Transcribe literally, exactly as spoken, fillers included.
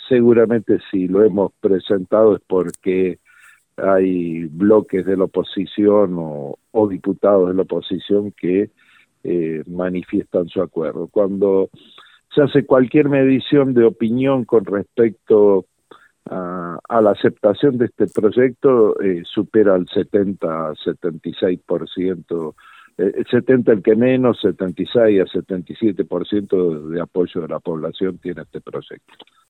seguramente si lo hemos presentado es porque hay bloques de la oposición o, o diputados de la oposición que eh, manifiestan su acuerdo. Cuando se hace cualquier medición de opinión con respecto a, a la aceptación de este proyecto, eh, supera el setenta, setenta y seis por ciento, eh, setenta el que menos, setenta y seis a setenta y siete por ciento de apoyo de la población tiene este proyecto.